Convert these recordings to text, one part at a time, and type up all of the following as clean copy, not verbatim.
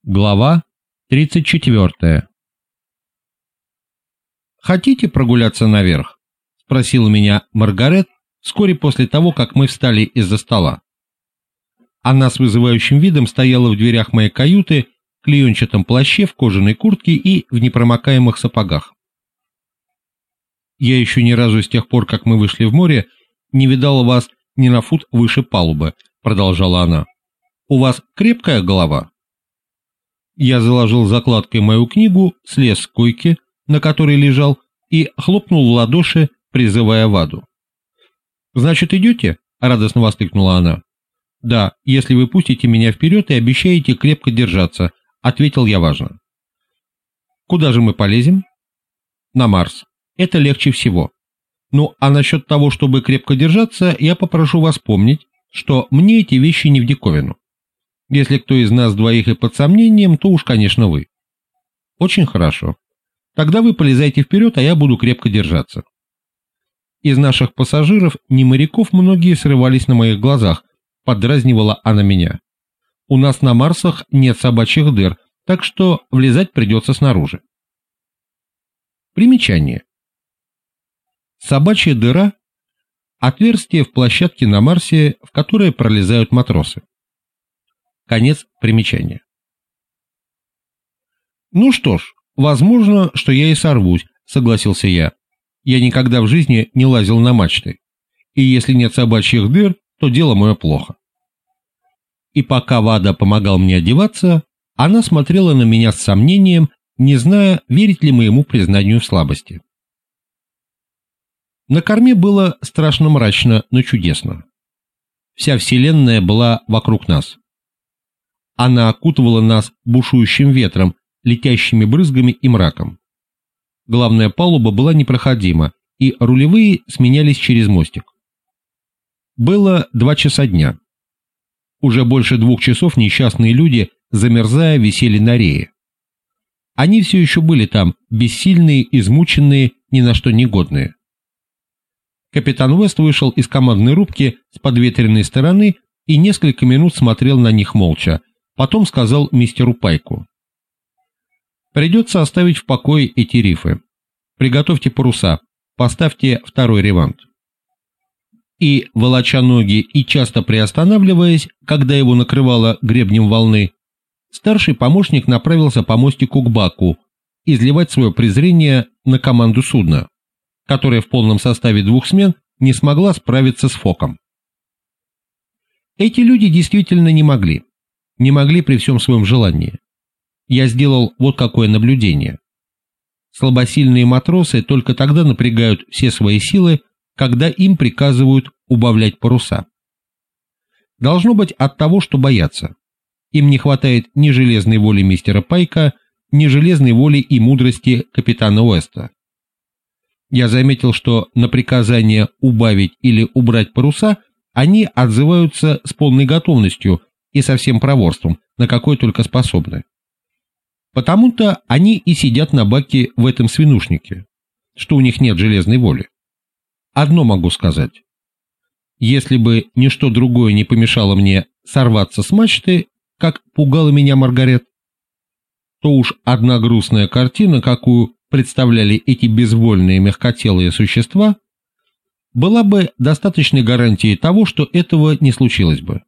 Глава 34. «Хотите прогуляться наверх?» — спросила меня Маргарет вскоре после того, как мы встали из-за стола. Она с вызывающим видом стояла в дверях моей каюты в клеенчатом плаще, в кожаной куртке и в непромокаемых сапогах. «Я еще ни разу с тех пор, как мы вышли в море, не видала вас ни на фут выше палубы», — продолжала она. «У вас крепкая голова?» Я заложил закладкой мою книгу, слез с койки, на которой лежал, и хлопнул в ладоши, призывая Ваду. «Значит, идете?» — радостно воскликнула она. «Да, если вы пустите меня вперед и обещаете крепко держаться», — ответил я важно. «Куда же мы полезем?» «На Марс. Это легче всего. Ну, а насчет того, чтобы крепко держаться, я попрошу вас помнить, что мне эти вещи не в диковину. Если кто из нас двоих и под сомнением, то уж, конечно, вы». «Очень хорошо. Тогда вы полезайте вперед, а я буду крепко держаться». Из наших пассажиров, не моряков, многие срывались на моих глазах, поддразнивала она меня. «У нас на Марсах нет собачьих дыр, так что влезать придется снаружи». Примечание. Собачья дыра – отверстие в площадке на Марсе, в которое пролезают матросы. Конец примечания. «Ну что ж, возможно, что я и сорвусь», — согласился я. «Я никогда в жизни не лазил на мачты, и если нет собачьих дыр, то дело мое плохо». И пока Вада помогал мне одеваться, она смотрела на меня с сомнением, не зная, верить ли моему признанию в слабости. На корме было страшно мрачно, но чудесно. Вся вселенная была вокруг нас. Она окутывала нас бушующим ветром, летящими брызгами и мраком. Главная палуба была непроходима, и рулевые сменялись через мостик. Было 2 часа дня. Уже больше 2 часов несчастные люди, замерзая, висели на рее. Они все еще были там, бессильные, измученные, ни на что негодные. Капитан Уэст вышел из командной рубки с подветренной стороны и несколько минут смотрел на них молча. Потом сказал мистеру Пайку: «Придется оставить в покое эти рифы. Приготовьте паруса, поставьте 2-й ревант». И, волоча ноги и часто приостанавливаясь, когда его накрывало гребнем волны, старший помощник направился по мостику к баку изливать свое презрение на команду судна, которая в полном составе 2 смен не смогла справиться с Фоком. Эти люди действительно не могли при всем своем желании. Я сделал вот какое наблюдение. Слабосильные матросы только тогда напрягают все свои силы, когда им приказывают убавлять паруса. Должно быть от того, что боятся. Им не хватает ни железной воли мистера Пайка, ни железной воли и мудрости капитана Уэста. Я заметил, что на приказание убавить или убрать паруса они отзываются с полной готовностью и со всем проворством, на какое только способны. Потому-то они и сидят на баке в этом свинушнике, что у них нет железной воли. Одно могу сказать. Если бы ничто другое не помешало мне сорваться с мачты, как пугала меня Маргарет, то уж одна грустная картина, какую представляли эти безвольные мягкотелые существа, была бы достаточной гарантией того, что этого не случилось бы.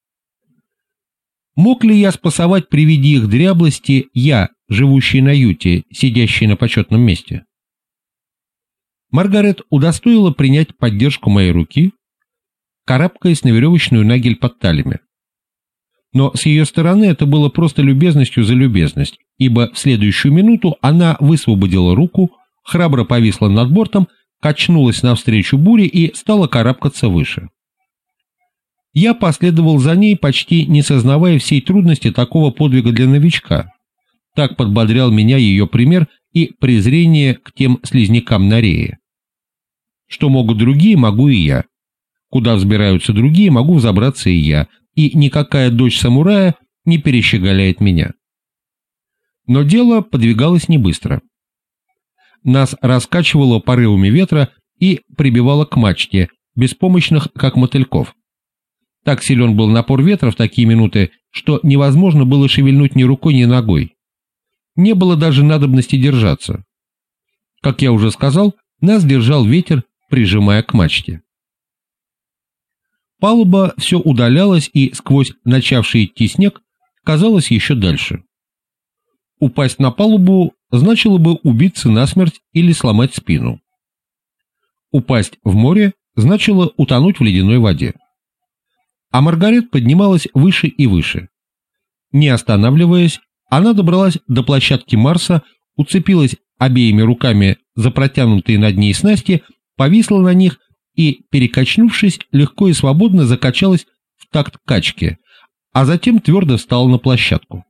Мог ли я спасовать при виде их дряблости я, живущий на юте, сидящий на почетном месте? Маргарет удостоила принять поддержку моей руки, карабкаясь на веревочную нагель под талями. Но с ее стороны это было просто любезностью за любезность, ибо в следующую минуту она высвободила руку, храбро повисла над бортом, качнулась навстречу буре и стала карабкаться выше. Я последовал за ней, почти не сознавая всей трудности такого подвига для новичка. Так подбодрял меня ее пример и презрение к тем слизнякам на рее. Что могут другие, могу и я. Куда взбираются другие, могу взобраться и я, и никакая дочь самурая не перещеголяет меня. Но дело подвигалось не быстро. Нас раскачивало порывами ветра и прибивало к мачте, беспомощных, как мотыльков. Так силен был напор ветра в такие минуты, что невозможно было шевельнуть ни рукой, ни ногой. Не было даже надобности держаться. Как я уже сказал, нас держал ветер, прижимая к мачте. Палуба все удалялась, и сквозь начавший идти снег казалось еще дальше. Упасть на палубу значило бы убиться насмерть или сломать спину. Упасть в море значило утонуть в ледяной воде. А Маргарет поднималась выше и выше. Не останавливаясь, она добралась до площадки Марса, уцепилась обеими руками за протянутые над ней снасти, повисла на них и, перекачнувшись, легко и свободно закачалась в такт качки, а затем твердо встала на площадку.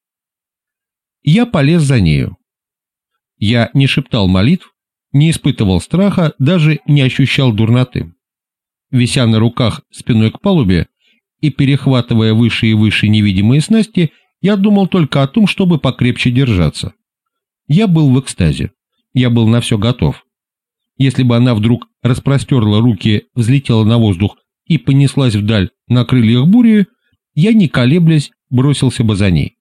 Я полез за нею. Я не шептал молитв, не испытывал страха, даже не ощущал дурноты. Вися на руках спиной к палубе и перехватывая выше и выше невидимые снасти, я думал только о том, чтобы покрепче держаться. Я был в экстазе. Я был на все готов. Если бы она вдруг распростерла руки, взлетела на воздух и понеслась вдаль на крыльях бури, я, не колеблясь, бросился бы за ней.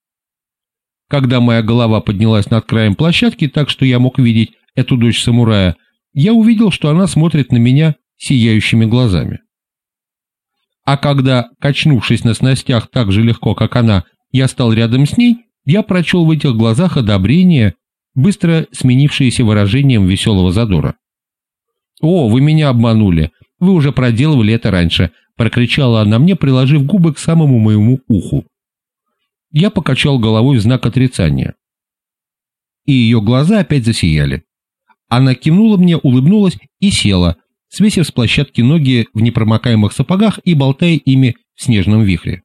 Когда моя голова поднялась над краем площадки так, что я мог видеть эту дочь самурая, я увидел, что она смотрит на меня сияющими глазами. А когда, качнувшись на снастях так же легко, как она, я стал рядом с ней, я прочел в этих глазах одобрение, быстро сменившееся выражением веселого задора. «О, вы меня обманули! Вы уже проделывали это раньше!» — прокричала она мне, приложив губы к самому моему уху. Я покачал головой в знак отрицания. И ее глаза опять засияли. Она кивнула мне, улыбнулась и села, свесив с площадки ноги в непромокаемых сапогах и болтая ими в снежном вихре.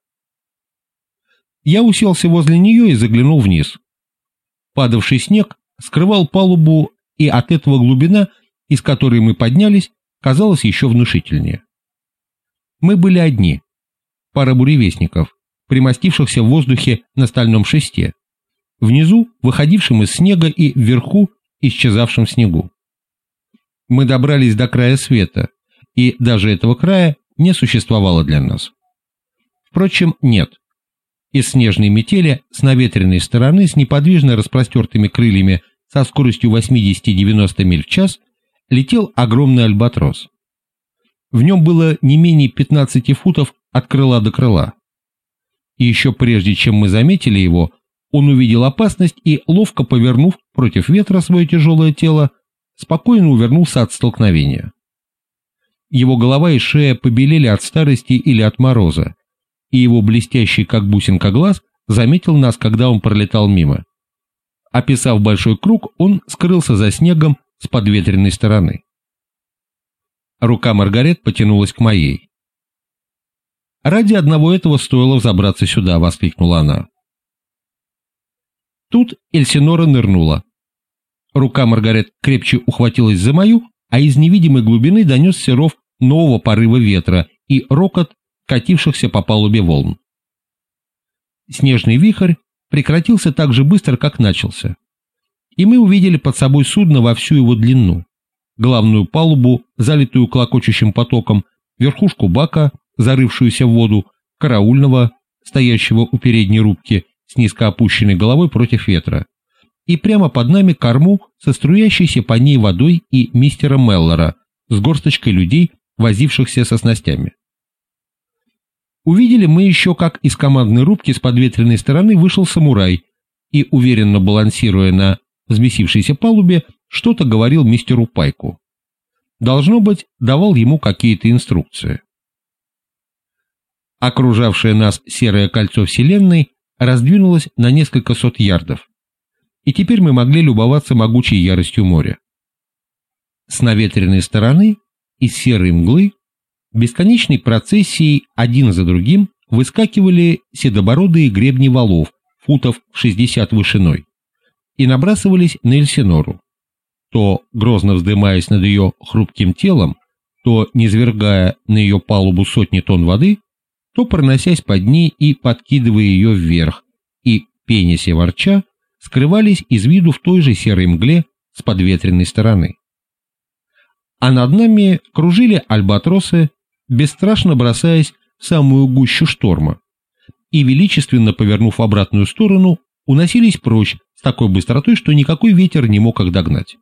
Я уселся возле нее и заглянул вниз. Падавший снег скрывал палубу, и от этого глубина, из которой мы поднялись, казалась еще внушительнее. Мы были одни, пара буревестников, примостившихся в воздухе на стальном шесте, внизу выходившем из снега и вверху исчезавшем в снегу. Мы добрались до края света, и даже этого края не существовало для нас. Впрочем, нет. Из снежной метели с наветренной стороны с неподвижно распростертыми крыльями со скоростью 80-90 миль в час летел огромный альбатрос. В нем было не менее 15 футов от крыла до крыла. И еще прежде, чем мы заметили его, он увидел опасность и, ловко повернув против ветра свое тяжелое тело, спокойно увернулся от столкновения. Его голова и шея побелели от старости или от мороза, и его блестящий, как бусинка, глаз заметил нас, когда он пролетал мимо. Описав большой круг, он скрылся за снегом с подветренной стороны. Рука Маргарет потянулась к моей. «Ради одного этого стоило взобраться сюда», — воскликнула она. Тут Эльсинора нырнула. Рука Маргарет крепче ухватилась за мою, а из невидимой глубины донесся ров нового порыва ветра и рокот катившихся по палубе волн. Снежный вихрь прекратился так же быстро, как начался, и мы увидели под собой судно во всю его длину, главную палубу, залитую клокочущим потоком, верхушку бака, зарывшуюся в воду, караульного, стоящего у передней рубки с низко опущенной головой против ветра, и прямо под нами корму со струящейся по ней водой и мистера Меллора с горсточкой людей, возившихся со снастями. Увидели мы еще, как из командной рубки с подветренной стороны вышел самурай и, уверенно балансируя на взбесившейся палубе, что-то говорил мистеру Пайку. Должно быть, давал ему какие-то инструкции. Окружавшее нас серое кольцо Вселенной раздвинулось на несколько сот ярдов, и теперь мы могли любоваться могучей яростью моря. С наветренной стороны, из серой мглы, бесконечной процессией один за другим выскакивали седобородые гребни валов, футов в 60 вышиной, и набрасывались на Эльсинору, то грозно вздымаясь над ее хрупким телом, то низвергая на ее палубу сотни тонн воды, то проносясь под ней и подкидывая ее вверх, и, пенясь и ворча, скрывались из виду в той же серой мгле с подветренной стороны. А над нами кружили альбатросы, бесстрашно бросаясь в самую гущу шторма, и, величественно повернув в обратную сторону, уносились прочь с такой быстротой, что никакой ветер не мог их догнать.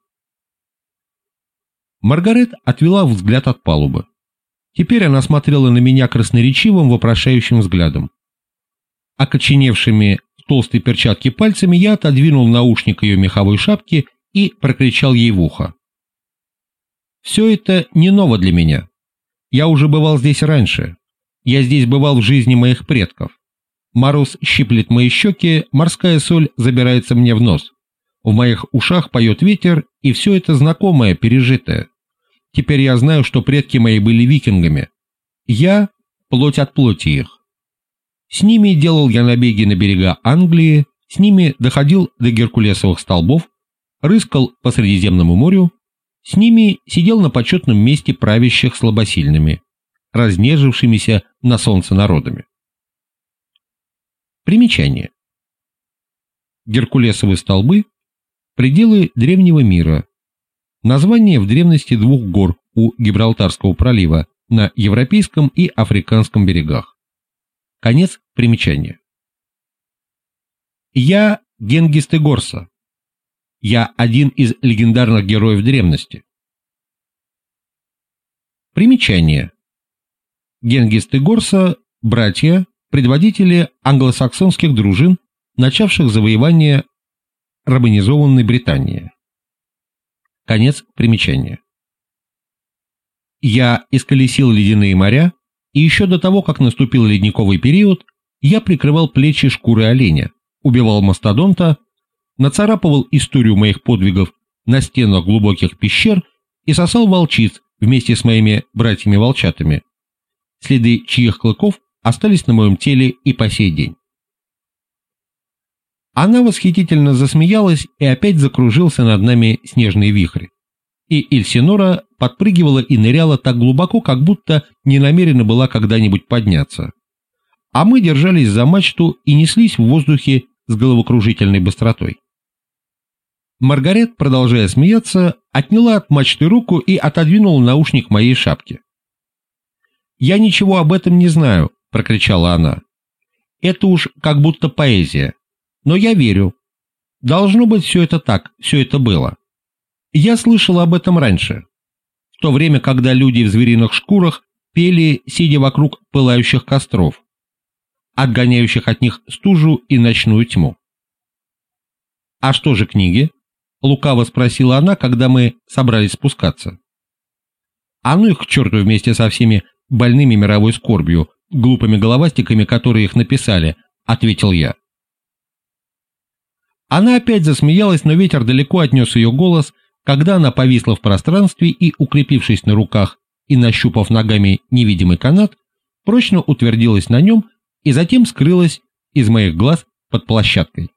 Маргарет отвела взгляд от палубы. Теперь она смотрела на меня красноречивым, вопрошающим взглядом. Окоченевшими в толстой перчатке пальцами я отодвинул наушник ее меховой шапки и прокричал ей в ухо. «Все это не ново для меня. Я уже бывал здесь раньше. Я здесь бывал в жизни моих предков. Мороз щиплет мои щеки, морская соль забирается мне в нос. В моих ушах поет ветер, и все это знакомое, пережитое. Теперь я знаю, что предки мои были викингами. Я – плоть от плоти их. С ними делал я набеги на берега Англии, с ними доходил до Геркулесовых столбов, рыскал по Средиземному морю, с ними сидел на почетном месте правящих слабосильными, разнежившимися на солнце народами. Примечание. Геркулесовы столбы – пределы древнего мира. Название в древности двух гор у Гибралтарского пролива на европейском и африканском берегах. Конец примечания. Я Генгис Тегорса. Я один из легендарных героев древности. Примечание. Генгис Тегорса – братья, предводители англосаксонских дружин, начавших завоевание романизованной Британии. Конец примечания. Я исколесил ледяные моря, и еще до того, как наступил ледниковый период, я прикрывал плечи шкурой оленя, убивал мастодонта, нацарапывал историю моих подвигов на стенах глубоких пещер и сосал волчиц вместе с моими братьями-волчатами, следы чьих клыков остались на моем теле и по сей день. Она восхитительно засмеялась, и опять закружился над нами снежный вихрь. И Эльсинора подпрыгивала и ныряла так глубоко, как будто не намерена была когда-нибудь подняться. А мы держались за мачту и неслись в воздухе с головокружительной быстротой. Маргарет, продолжая смеяться, отняла от мачты руку и отодвинула наушник моей шапки. «Я ничего об этом не знаю», — прокричала она. «Это уж как будто поэзия. Но я верю. Должно быть, все это так, все это было. Я слышала об этом раньше, в то время, когда люди в звериных шкурах пели, сидя вокруг пылающих костров, отгоняющих от них стужу и ночную тьму». «А что же книги?» — лукаво спросила она, когда мы собрались спускаться. «А ну их к черту вместе со всеми больными мировой скорбью, глупыми головастиками, которые их написали», — ответил я. Она опять засмеялась, но ветер далеко отнес ее голос, когда она повисла в пространстве и, укрепившись на руках и нащупав ногами невидимый канат, прочно утвердилась на нем и затем скрылась из моих глаз под площадкой.